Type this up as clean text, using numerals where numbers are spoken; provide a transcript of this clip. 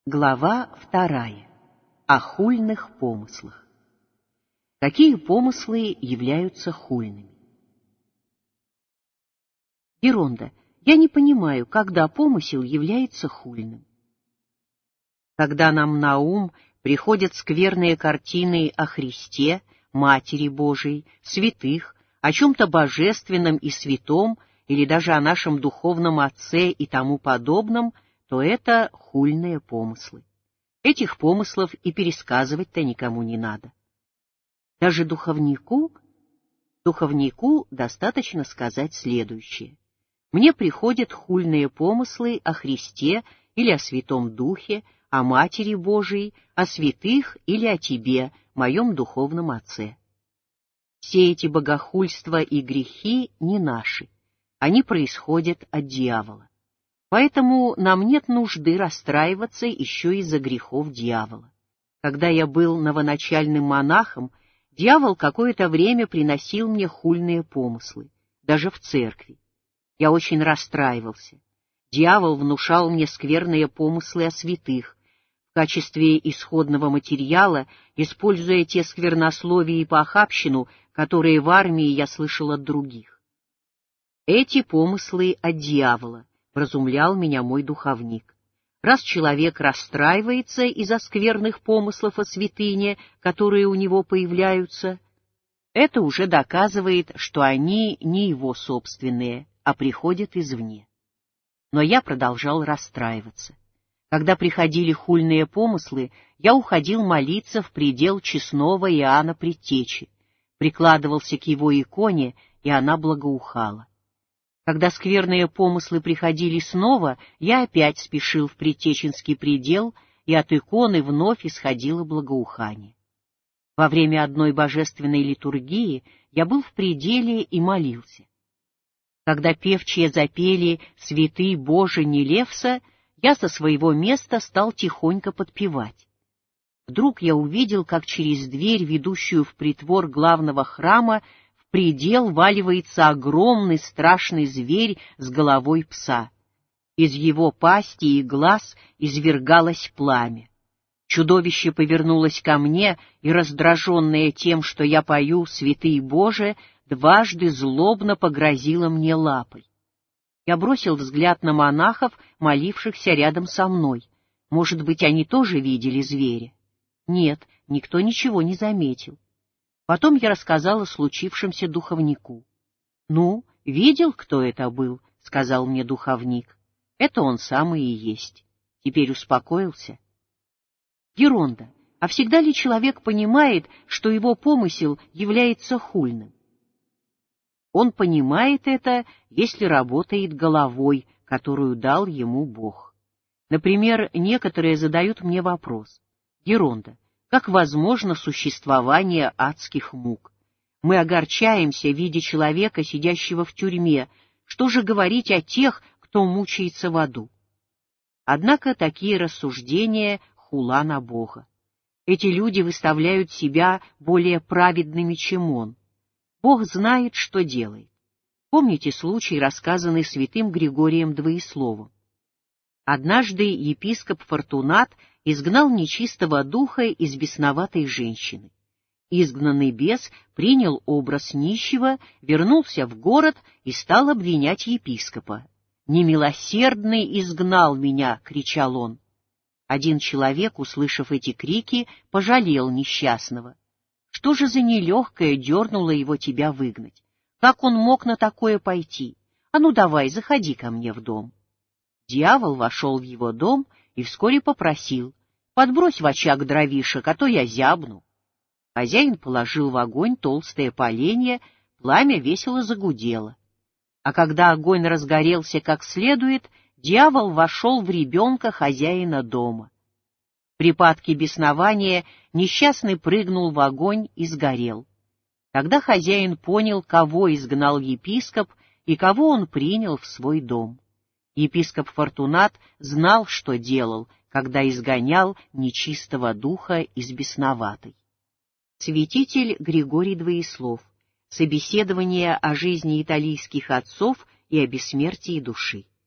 Глава 2. О хульных помыслах. Какие помыслы являются хульными? Геронда, я не понимаю, когда помысел является хульным. Когда нам на ум приходят скверные картины о Христе, Матери Божией, святых, о чем-то божественном и святом, или даже о нашем духовном Отце и тому подобном, то это хульные помыслы. Этих помыслов и пересказывать-то никому не надо. Даже духовнику достаточно сказать следующее. Мне приходят хульные помыслы о Христе или о Святом Духе, о Матери Божией, о святых или о тебе, моем духовном Отце. Все эти богохульства и грехи не наши, они происходят от дьявола. Поэтому нам нет нужды расстраиваться еще из-за грехов дьявола. Когда я был новоначальным монахом, дьявол какое-то время приносил мне хульные помыслы, даже в церкви. Я очень расстраивался. Дьявол внушал мне скверные помыслы о святых, в качестве исходного материала, используя те сквернословия и похабщину, которые в армии я слышал от других. Эти помыслы от дьявола, вразумлял меня мой духовник. Раз человек расстраивается из-за скверных помыслов о святыне, которые у него появляются, это уже доказывает, что они не его собственные, а приходят извне. Но я продолжал расстраиваться. Когда приходили хульные помыслы, я уходил молиться в предел честного Иоанна Предтечи, прикладывался к его иконе, и она благоухала. Когда скверные помыслы приходили снова, я опять спешил в Предтеченский предел, и от иконы вновь исходило благоухание. Во время одной божественной литургии я был в пределе и молился. Когда певчие запели «Святый Боже не Левса», я со своего места стал тихонько подпевать. Вдруг я увидел, как через дверь, ведущую в притвор главного храма, в предел валивается огромный страшный зверь с головой пса. Из его пасти и глаз извергалось пламя. Чудовище повернулось ко мне и, раздраженное тем, что я пою «Святый Боже», дважды злобно погрозило мне лапой. Я бросил взгляд на монахов, молившихся рядом со мной. Может быть, они тоже видели зверя? Нет, никто ничего не заметил. Потом я рассказал о случившемся духовнику. — Ну, видел, кто это был? — сказал мне духовник. — Это он самый и есть. Теперь успокоился. Геронда, а всегда ли человек понимает, что его помысел является хульным? Он понимает это, если работает головой, которую дал ему Бог. Например, некоторые задают мне вопрос. Геронда, как возможно существование адских мук? Мы огорчаемся, видя человека, сидящего в тюрьме. Что же говорить о тех, кто мучается в аду? Однако такие рассуждения — хула на Бога. Эти люди выставляют себя более праведными, чем Он. Бог знает, что делает. Помните случай, рассказанный святым Григорием Двоесловом? Однажды епископ Фортунат изгнал нечистого духа из бесноватой женщины. Изгнанный бес принял образ нищего, вернулся в город и стал обвинять епископа. «Немилосердный изгнал меня!» — кричал он. Один человек, услышав эти крики, пожалел несчастного. Что же за нелегкое дернуло его тебя выгнать? Как он мог на такое пойти? А ну давай, заходи ко мне в дом. Дьявол вошел в его дом и вскоре попросил: подбрось в очаг дровишек, а то я зябну. Хозяин положил в огонь толстое поленье, пламя весело загудело. А когда огонь разгорелся как следует, дьявол вошел в ребенка хозяина дома. В припадке беснования несчастный прыгнул в огонь и сгорел. Тогда хозяин понял, кого изгнал епископ и кого он принял в свой дом. Епископ Фортунат знал, что делал, когда изгонял нечистого духа из бесноватой. Святитель Григорий Двоеслов. Собеседование о жизни италийских отцов и о бессмертии души.